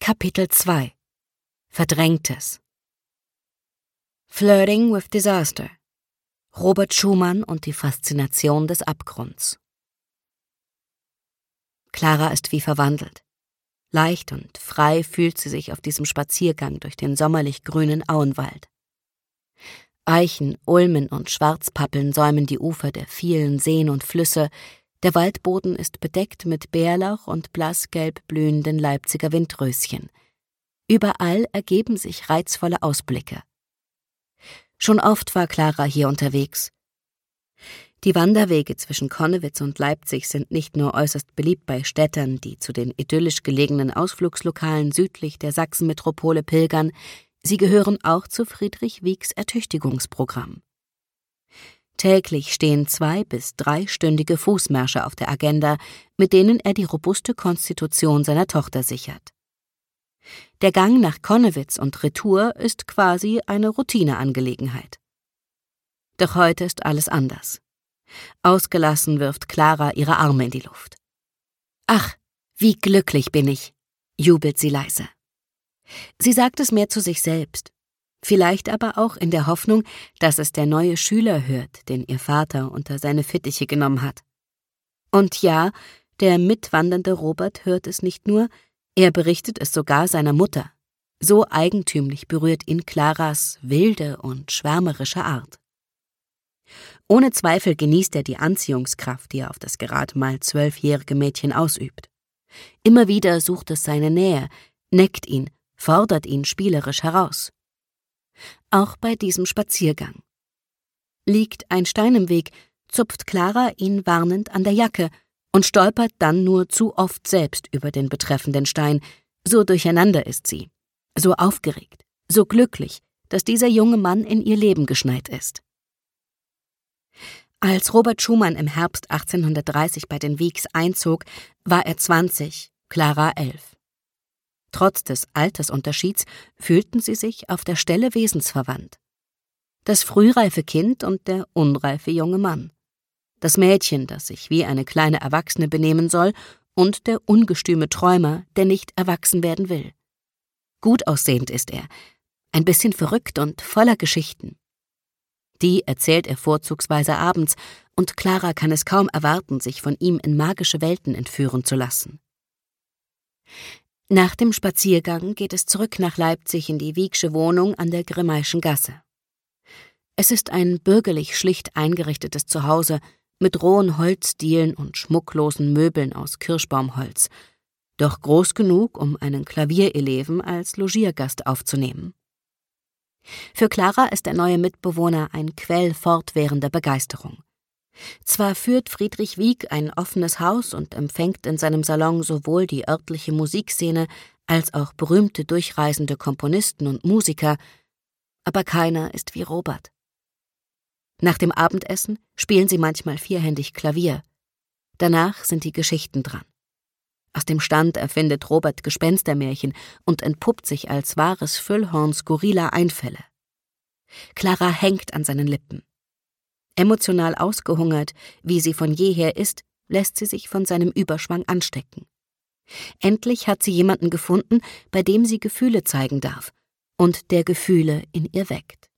Kapitel 2 Verdrängtes. Flirting with Disaster. Robert Schumann und die Faszination des Abgrunds. Clara ist wie verwandelt. Leicht und frei fühlt sie sich auf diesem Spaziergang durch den sommerlich grünen Auenwald. Eichen, Ulmen und Schwarzpappeln säumen die Ufer der vielen Seen und Flüsse. Der Waldboden ist bedeckt mit Bärlauch und blassgelb blühenden Leipziger Windröschen. Überall ergeben sich reizvolle Ausblicke. Schon oft war Clara hier unterwegs. Die Wanderwege zwischen Connewitz und Leipzig sind nicht nur äußerst beliebt bei Städtern, die zu den idyllisch gelegenen Ausflugslokalen südlich der Sachsenmetropole pilgern, sie gehören auch zu Friedrich Wiegs Ertüchtigungsprogramm. Täglich stehen 2- bis 3-stündige Fußmärsche auf der Agenda, mit denen er die robuste Konstitution seiner Tochter sichert. Der Gang nach Connewitz und Retour ist quasi eine Routineangelegenheit. Doch heute ist alles anders. Ausgelassen wirft Clara ihre Arme in die Luft. »Ach, wie glücklich bin ich«, jubelt sie leise. Sie sagt es mehr zu sich selbst, vielleicht aber auch in der Hoffnung, dass es der neue Schüler hört, den ihr Vater unter seine Fittiche genommen hat. Und ja, der mitwandernde Robert hört es nicht nur, er berichtet es sogar seiner Mutter. So eigentümlich berührt ihn Claras wilde und schwärmerische Art. Ohne Zweifel genießt er die Anziehungskraft, die er auf das gerade mal 12-jährige Mädchen ausübt. Immer wieder sucht es seine Nähe, neckt ihn, fordert ihn spielerisch heraus. Auch bei diesem Spaziergang. Liegt ein Stein im Weg, zupft Clara ihn warnend an der Jacke und stolpert dann nur zu oft selbst über den betreffenden Stein. So durcheinander ist sie, so aufgeregt, so glücklich, dass dieser junge Mann in ihr Leben geschneit ist. Als Robert Schumann im Herbst 1830 bei den Wiegs einzog, war er 20, Clara 11. Trotz des Altersunterschieds fühlten sie sich auf der Stelle wesensverwandt. Das frühreife Kind und der unreife junge Mann. Das Mädchen, das sich wie eine kleine Erwachsene benehmen soll, und der ungestüme Träumer, der nicht erwachsen werden will. Gut aussehend ist er, ein bisschen verrückt und voller Geschichten. Die erzählt er vorzugsweise abends, und Clara kann es kaum erwarten, sich von ihm in magische Welten entführen zu lassen. Nach dem Spaziergang geht es zurück nach Leipzig in die Wiegsche Wohnung an der Grimmayschen Gasse. Es ist ein bürgerlich schlicht eingerichtetes Zuhause mit rohen Holzdielen und schmucklosen Möbeln aus Kirschbaumholz, doch groß genug, um einen Klaviereleven als Logiergast aufzunehmen. Für Clara ist der neue Mitbewohner ein Quell fortwährender Begeisterung. Zwar führt Friedrich Wieg ein offenes Haus und empfängt in seinem Salon sowohl die örtliche Musikszene als auch berühmte durchreisende Komponisten und Musiker, aber keiner ist wie Robert. Nach dem Abendessen spielen sie manchmal vierhändig Klavier. Danach sind die Geschichten dran. Aus dem Stand erfindet Robert Gespenstermärchen und entpuppt sich als wahres Füllhorn skurriler Einfälle. Clara hängt an seinen Lippen. Emotional ausgehungert, wie sie von jeher ist, lässt sie sich von seinem Überschwang anstecken. Endlich hat sie jemanden gefunden, bei dem sie Gefühle zeigen darf und der Gefühle in ihr weckt.